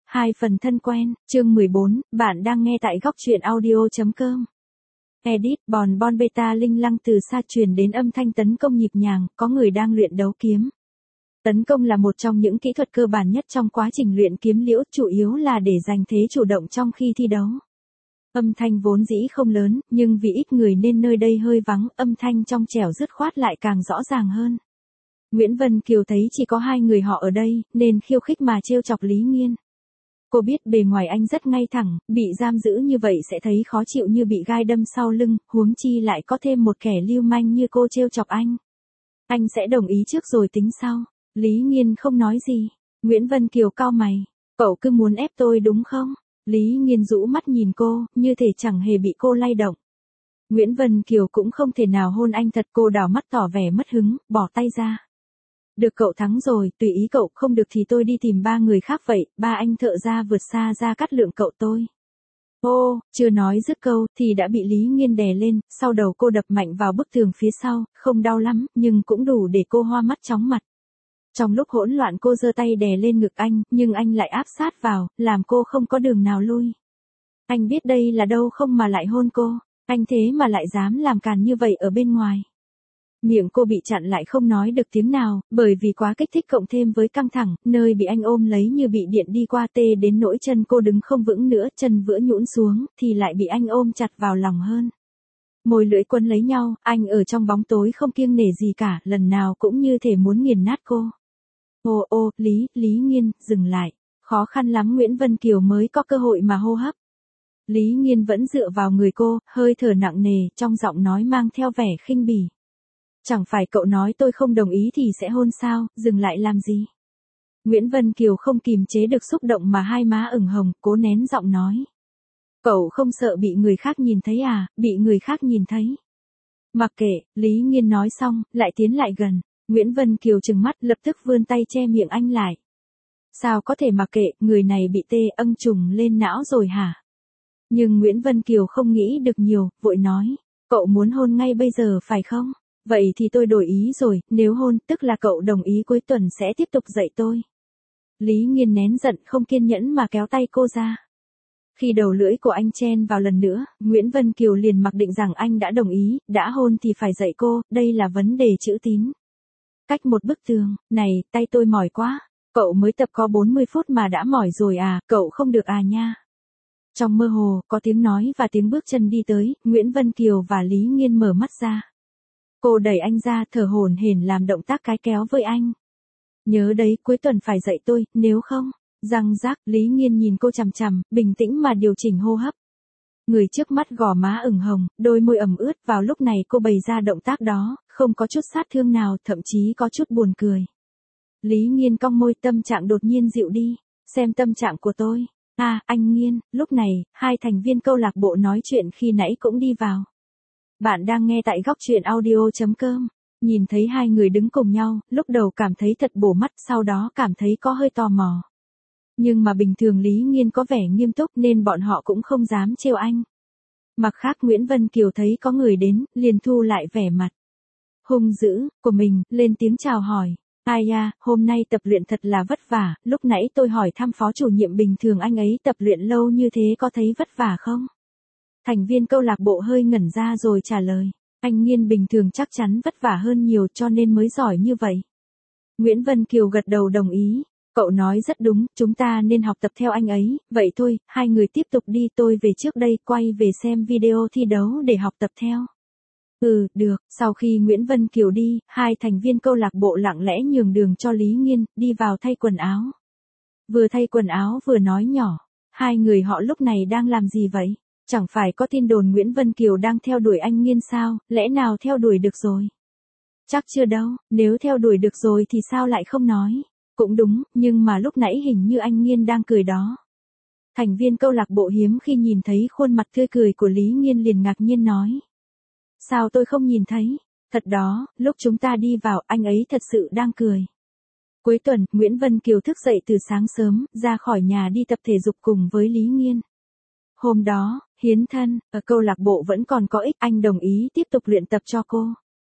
Hai phần thân quen, chương 14, bạn đang nghe tại góc truyện audio.com. Edit, bon beta linh lăng từ xa truyền đến âm thanh tấn công nhịp nhàng, có người đang luyện đấu kiếm. Tấn công là một trong những kỹ thuật cơ bản nhất trong quá trình luyện kiếm liễu, chủ yếu là để giành thế chủ động trong khi thi đấu. Âm thanh vốn dĩ không lớn, nhưng vì ít người nên nơi đây hơi vắng, âm thanh trong trẻo dứt khoát lại càng rõ ràng hơn. Nguyễn Vân Kiều thấy chỉ có hai người họ ở đây, nên khiêu khích mà trêu chọc Lý Nghiên. Cô biết bề ngoài anh rất ngay thẳng, bị giam giữ như vậy sẽ thấy khó chịu như bị gai đâm sau lưng, huống chi lại có thêm một kẻ lưu manh như cô trêu chọc anh. Anh sẽ đồng ý trước rồi tính sau. Lý Nghiên không nói gì. Nguyễn Vân Kiều cau mày. Cậu cứ muốn ép tôi đúng không? Lý Nghiên rũ mắt nhìn cô, như thể chẳng hề bị cô lay động. Nguyễn Vân Kiều cũng không thể nào hôn anh thật, cô đảo mắt tỏ vẻ mất hứng, bỏ tay ra. Được, cậu thắng rồi, tùy ý cậu, không được thì tôi đi tìm ba người khác vậy, ba anh thợ ra vượt xa Gia Cát Lượng cậu tôi. Ô, chưa nói dứt câu, thì đã bị Lý Nghiên đè lên, sau đầu cô đập mạnh vào bức tường phía sau, không đau lắm, nhưng cũng đủ để cô hoa mắt chóng mặt. Trong lúc hỗn loạn cô giơ tay đè lên ngực anh, nhưng anh lại áp sát vào, làm cô không có đường nào lui. Anh biết đây là đâu không mà lại hôn cô, anh thế mà lại dám làm càn như vậy ở bên ngoài. Miệng cô bị chặn lại không nói được tiếng nào, bởi vì quá kích thích cộng thêm với căng thẳng, nơi bị anh ôm lấy như bị điện đi qua tê đến nỗi chân cô đứng không vững nữa, chân vữa nhũn xuống, thì lại bị anh ôm chặt vào lòng hơn. Môi lưỡi quấn lấy nhau, anh ở trong bóng tối không kiêng nể gì cả, lần nào cũng như thể muốn nghiền nát cô. Ô, Lý Nghiên, dừng lại. Khó khăn lắm Nguyễn Vân Kiều mới có cơ hội mà hô hấp. Lý Nghiên vẫn dựa vào người cô, hơi thở nặng nề, trong giọng nói mang theo vẻ khinh bỉ. Chẳng phải cậu nói tôi không đồng ý thì sẽ hôn sao, dừng lại làm gì? Nguyễn Vân Kiều không kìm chế được xúc động mà hai má ửng hồng, cố nén giọng nói. Cậu không sợ bị người khác nhìn thấy à, bị người khác nhìn thấy. Mặc kệ, Lý Nghiên nói xong, lại tiến lại gần. Nguyễn Vân Kiều trừng mắt lập tức vươn tay che miệng anh lại. Sao có thể mặc kệ, người này bị tê âng trùng lên não rồi hả? Nhưng Nguyễn Vân Kiều không nghĩ được nhiều, vội nói. Cậu muốn hôn ngay bây giờ phải không? Vậy thì tôi đổi ý rồi, nếu hôn, tức là cậu đồng ý cuối tuần sẽ tiếp tục dạy tôi. Lý Nghiên nén giận không kiên nhẫn mà kéo tay cô ra. Khi đầu lưỡi của anh chen vào lần nữa, Nguyễn Vân Kiều liền mặc định rằng anh đã đồng ý, đã hôn thì phải dạy cô, đây là vấn đề chữ tín. Cách một bức tường, này, tay tôi mỏi quá, cậu mới tập có 40 phút mà đã mỏi rồi à, cậu không được à nha. Trong mơ hồ, có tiếng nói và tiếng bước chân đi tới, Nguyễn Vân Kiều và Lý Nghiên mở mắt ra. Cô đẩy anh ra, thở hổn hển làm động tác cái kéo với anh. Nhớ đấy, cuối tuần phải dạy tôi, nếu không, răng rác, Lý Nghiên nhìn cô chằm chằm, bình tĩnh mà điều chỉnh hô hấp. Người trước mắt gò má ửng hồng, đôi môi ẩm ướt, vào lúc này cô bày ra động tác đó, không có chút sát thương nào, thậm chí có chút buồn cười. Lý Nghiên cong môi, tâm trạng đột nhiên dịu đi, xem tâm trạng của tôi. À, anh Nghiên, lúc này, hai thành viên câu lạc bộ nói chuyện khi nãy cũng đi vào. Bạn đang nghe tại góc truyện audio.com. Nhìn thấy hai người đứng cùng nhau, lúc đầu cảm thấy thật bổ mắt, sau đó cảm thấy có hơi tò mò. Nhưng mà bình thường Lý Nghiên có vẻ nghiêm túc nên bọn họ cũng không dám trêu anh. Mặt khác Nguyễn Vân Kiều thấy có người đến, liền thu lại vẻ mặt hung dữ của mình, lên tiếng chào hỏi. Ai da, hôm nay tập luyện thật là vất vả, lúc nãy tôi hỏi thăm phó chủ nhiệm bình thường anh ấy tập luyện lâu như thế có thấy vất vả không? Thành viên câu lạc bộ hơi ngẩn ra rồi trả lời. Anh Nghiên bình thường chắc chắn vất vả hơn nhiều cho nên mới giỏi như vậy. Nguyễn Vân Kiều gật đầu đồng ý. Cậu nói rất đúng, chúng ta nên học tập theo anh ấy, vậy thôi, hai người tiếp tục đi, tôi về trước đây, quay về xem video thi đấu để học tập theo. Được, sau khi Nguyễn Vân Kiều đi, hai thành viên câu lạc bộ lặng lẽ nhường đường cho Lý Nghiên, đi vào thay quần áo. Vừa thay quần áo vừa nói nhỏ, hai người họ lúc này đang làm gì vậy? Chẳng phải có tin đồn Nguyễn Vân Kiều đang theo đuổi anh Nghiên sao, lẽ nào theo đuổi được rồi? Chắc chưa đâu, nếu theo đuổi được rồi thì sao lại không nói? Cũng đúng, nhưng mà lúc nãy hình như anh Nghiên đang cười đó. Thành viên câu lạc bộ hiếm khi nhìn thấy khuôn mặt tươi cười của Lý Nghiên liền ngạc nhiên nói. Sao tôi không nhìn thấy? Thật đó, lúc chúng ta đi vào anh ấy thật sự đang cười. Cuối tuần, Nguyễn Vân Kiều thức dậy từ sáng sớm, ra khỏi nhà đi tập thể dục cùng với Lý Nghiên. Hôm đó, hiến thân, ở câu lạc bộ vẫn còn có ích, anh đồng ý tiếp tục luyện tập cho cô.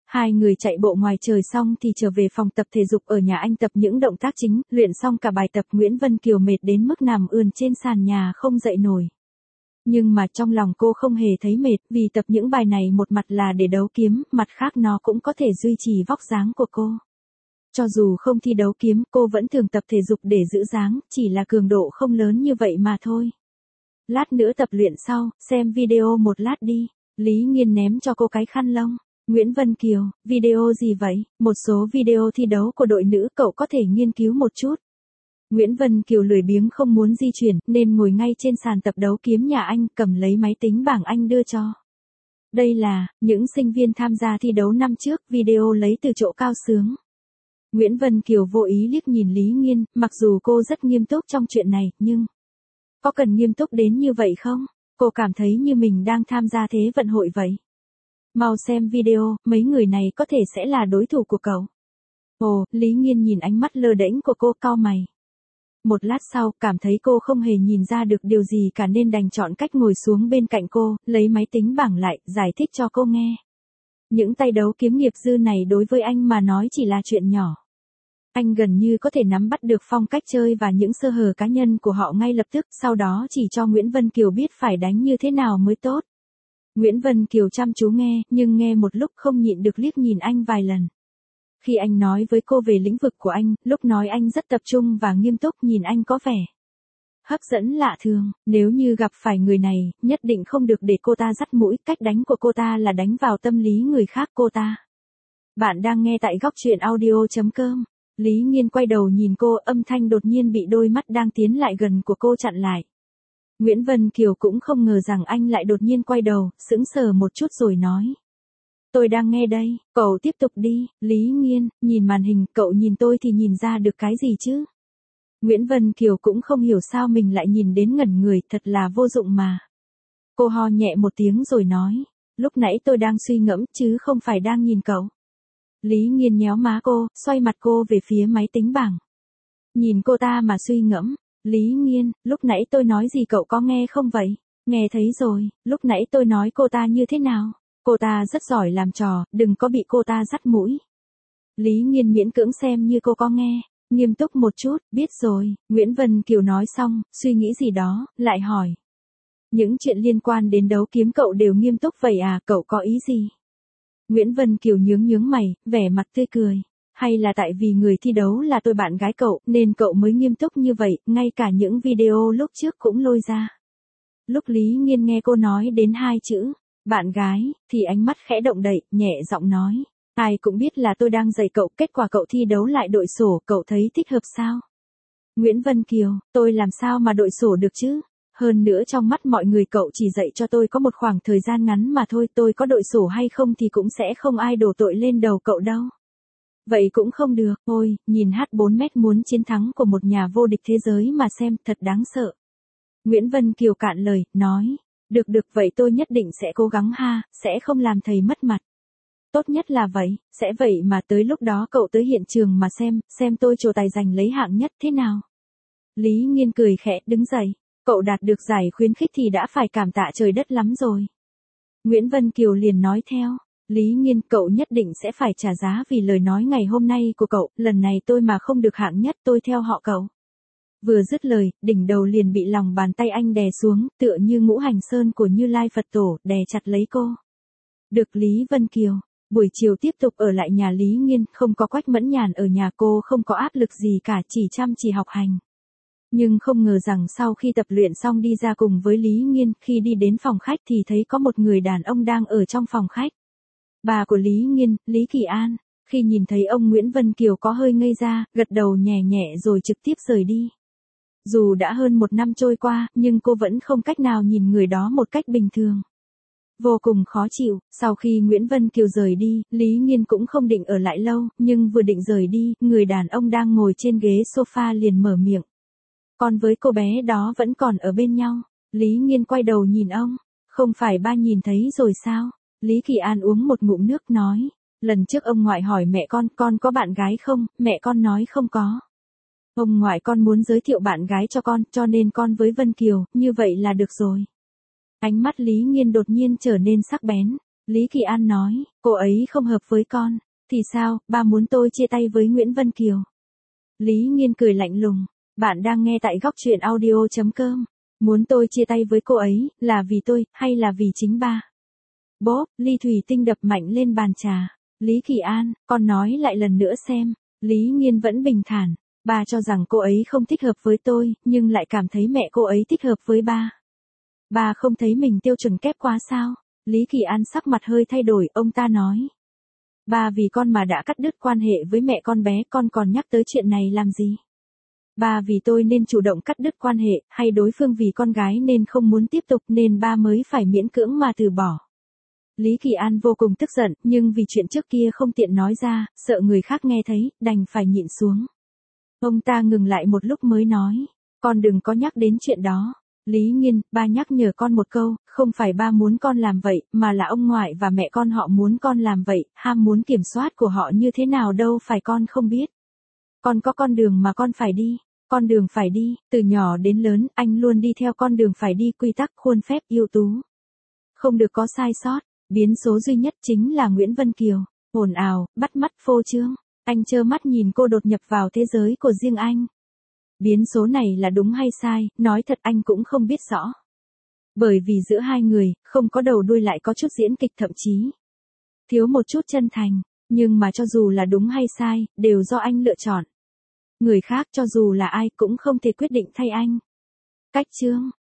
Hai người chạy bộ ngoài trời xong thì trở về phòng tập thể dục ở nhà anh tập những động tác chính, luyện xong cả bài tập Nguyễn Vân Kiều mệt đến mức nằm ườn trên sàn nhà không dậy nổi. Nhưng mà trong lòng cô không hề thấy mệt, vì tập những bài này một mặt là để đấu kiếm, mặt khác nó cũng có thể duy trì vóc dáng của cô. Cho dù không thi đấu kiếm, cô vẫn thường tập thể dục để giữ dáng, chỉ là cường độ không lớn như vậy mà thôi. Lát nữa tập luyện sau, xem video một lát đi. Lý Nghiên ném cho cô cái khăn lông. Nguyễn Vân Kiều, video gì vậy? Một số video thi đấu của đội nữ cậu có thể nghiên cứu một chút. Nguyễn Vân Kiều lười biếng không muốn di chuyển, nên ngồi ngay trên sàn tập đấu kiếm nhà anh, cầm lấy máy tính bảng anh đưa cho. Đây là, những sinh viên tham gia thi đấu năm trước, video lấy từ chỗ Cao Sướng. Nguyễn Vân Kiều vô ý liếc nhìn Lý Nghiên, mặc dù cô rất nghiêm túc trong chuyện này, nhưng... có cần nghiêm túc đến như vậy không? Cô cảm thấy như mình đang tham gia thế vận hội vậy. Mau xem video, mấy người này có thể sẽ là đối thủ của cậu. Ồ, Lý Nghiên nhìn ánh mắt lơ đễnh của cô, cau mày. Một lát sau, cảm thấy cô không hề nhìn ra được điều gì cả nên đành chọn cách ngồi xuống bên cạnh cô, lấy máy tính bảng lại, giải thích cho cô nghe. Những tay đấu kiếm nghiệp dư này đối với anh mà nói chỉ là chuyện nhỏ. Anh gần như có thể nắm bắt được phong cách chơi và những sơ hở cá nhân của họ ngay lập tức, sau đó chỉ cho Nguyễn Vân Kiều biết phải đánh như thế nào mới tốt. Nguyễn Vân Kiều chăm chú nghe, nhưng nghe một lúc không nhịn được liếc nhìn anh vài lần. Khi anh nói với cô về lĩnh vực của anh, lúc nói anh rất tập trung và nghiêm túc, nhìn anh có vẻ hấp dẫn lạ thường, nếu như gặp phải người này, nhất định không được để cô ta dắt mũi, cách đánh của cô ta là đánh vào tâm lý người khác cô ta. Bạn đang nghe tại góc truyện audio.com. Lý Nghiên quay đầu nhìn cô, âm thanh đột nhiên bị đôi mắt đang tiến lại gần của cô chặn lại. Nguyễn Vân Kiều cũng không ngờ rằng anh lại đột nhiên quay đầu, sững sờ một chút rồi nói. Tôi đang nghe đây, cậu tiếp tục đi. Lý Nghiên, nhìn màn hình, cậu nhìn tôi thì nhìn ra được cái gì chứ? Nguyễn Vân Kiều cũng không hiểu sao mình lại nhìn đến ngẩn người, thật là vô dụng mà. Cô ho nhẹ một tiếng rồi nói, lúc nãy tôi đang suy ngẫm chứ không phải đang nhìn cậu. Lý Nghiên nhéo má cô, xoay mặt cô về phía máy tính bảng. Nhìn cô ta mà suy ngẫm. Lý Nghiên, lúc nãy tôi nói gì cậu có nghe không vậy? Nghe thấy rồi, lúc nãy tôi nói cô ta như thế nào? Cô ta rất giỏi làm trò, đừng có bị cô ta dắt mũi. Lý Nghiên miễn cưỡng xem như cô có nghe. Nghiêm túc một chút, biết rồi. Nguyễn Vân Kiều nói xong, suy nghĩ gì đó, lại hỏi. Những chuyện liên quan đến đấu kiếm cậu đều nghiêm túc vậy à, cậu có ý gì? Nguyễn Vân Kiều nhướng mày, vẻ mặt tươi cười. Hay là tại vì người thi đấu là tôi bạn gái cậu, nên cậu mới nghiêm túc như vậy, ngay cả những video lúc trước cũng lôi ra. Lúc Lý Nghiên nghe cô nói đến hai chữ, bạn gái, thì ánh mắt khẽ động đậy, nhẹ giọng nói. Ai cũng biết là tôi đang dạy cậu, kết quả cậu thi đấu lại đội sổ, cậu thấy thích hợp sao? Nguyễn Vân Kiều, tôi làm sao mà đội sổ được chứ? Hơn nữa trong mắt mọi người cậu chỉ dạy cho tôi có một khoảng thời gian ngắn mà thôi, tôi có đội sổ hay không thì cũng sẽ không ai đổ tội lên đầu cậu đâu. Vậy cũng không được, ôi, nhìn H4M muốn chiến thắng của một nhà vô địch thế giới mà xem, thật đáng sợ. Nguyễn Vân Kiều cạn lời, nói, được vậy tôi nhất định sẽ cố gắng ha, sẽ không làm thầy mất mặt. Tốt nhất là vậy, sẽ vậy mà tới lúc đó cậu tới hiện trường mà xem tôi trổ tài giành lấy hạng nhất thế nào. Lý Nghiên cười khẽ, đứng dậy, cậu đạt được giải khuyến khích thì đã phải cảm tạ trời đất lắm rồi. Nguyễn Vân Kiều liền nói theo. Lý Nghiên, cậu nhất định sẽ phải trả giá vì lời nói ngày hôm nay của cậu, lần này tôi mà không được hạng nhất tôi theo họ cậu. Vừa dứt lời, đỉnh đầu liền bị lòng bàn tay anh đè xuống, tựa như ngũ hành sơn của Như Lai Phật Tổ, đè chặt lấy cô. Được Lý Vân Kiều, buổi chiều tiếp tục ở lại nhà Lý Nghiên, không có Quách Mẫn Nhàn ở nhà, cô không có áp lực gì cả, chỉ chăm chỉ học hành. Nhưng không ngờ rằng sau khi tập luyện xong đi ra cùng với Lý Nghiên, khi đi đến phòng khách thì thấy có một người đàn ông đang ở trong phòng khách. Bà của Lý Nghiên, Lý Kỳ An, khi nhìn thấy ông Nguyễn Vân Kiều có hơi ngây ra, gật đầu nhẹ nhẹ rồi trực tiếp rời đi. Dù đã hơn một năm trôi qua, nhưng cô vẫn không cách nào nhìn người đó một cách bình thường. Vô cùng khó chịu, sau khi Nguyễn Vân Kiều rời đi, Lý Nghiên cũng không định ở lại lâu, nhưng vừa định rời đi, người đàn ông đang ngồi trên ghế sofa liền mở miệng. Con với cô bé đó vẫn còn ở bên nhau. Lý Nghiên quay đầu nhìn ông, không phải ba nhìn thấy rồi sao? Lý Kỳ An uống một ngụm nước nói, lần trước ông ngoại hỏi mẹ con có bạn gái không, mẹ con nói không có. Ông ngoại con muốn giới thiệu bạn gái cho nên con với Vân Kiều, như vậy là được rồi. Ánh mắt Lý Nghiên đột nhiên trở nên sắc bén. Lý Kỳ An nói, cô ấy không hợp với con. Thì sao, ba muốn tôi chia tay với Nguyễn Vân Kiều? Lý Nghiên cười lạnh lùng. Bạn đang nghe tại góc truyện audio.com. Muốn tôi chia tay với cô ấy, là vì tôi, hay là vì chính ba? Bốp, ly thủy tinh đập mạnh lên bàn trà. Lý Kỳ An, con nói lại lần nữa xem. Lý Nghiên vẫn bình thản. Ba cho rằng cô ấy không thích hợp với tôi, nhưng lại cảm thấy mẹ cô ấy thích hợp với ba. Ba không thấy mình tiêu chuẩn kép quá sao? Lý Kỳ An sắc mặt hơi thay đổi, ông ta nói. Ba vì con mà đã cắt đứt quan hệ với mẹ con bé, con còn nhắc tới chuyện này làm gì? Ba vì tôi nên chủ động cắt đứt quan hệ, hay đối phương vì con gái nên không muốn tiếp tục nên ba mới phải miễn cưỡng mà từ bỏ? Lý Kỳ An vô cùng tức giận, nhưng vì chuyện trước kia không tiện nói ra, sợ người khác nghe thấy, đành phải nhịn xuống. Ông ta ngừng lại một lúc mới nói, con đừng có nhắc đến chuyện đó. Lý Nghiên, ba nhắc nhở con một câu, không phải ba muốn con làm vậy, mà là ông ngoại và mẹ con họ muốn con làm vậy, ham muốn kiểm soát của họ như thế nào đâu phải con không biết. Con có con đường mà con phải đi. Con đường phải đi, từ nhỏ đến lớn, anh luôn đi theo con đường phải đi, quy tắc, khuôn phép, ưu tú. Không được có sai sót, biến số duy nhất chính là Nguyễn Vân Kiều. Ồn ào, bắt mắt, phô trương. Anh trơ mắt nhìn cô đột nhập vào thế giới của riêng anh. Biến số này là đúng hay sai, nói thật anh cũng không biết rõ. Bởi vì giữa hai người, không có đầu đuôi lại có chút diễn kịch, thậm chí thiếu một chút chân thành. Nhưng mà cho dù là đúng hay sai, đều do anh lựa chọn. Người khác cho dù là ai cũng không thể quyết định thay anh. Cách chương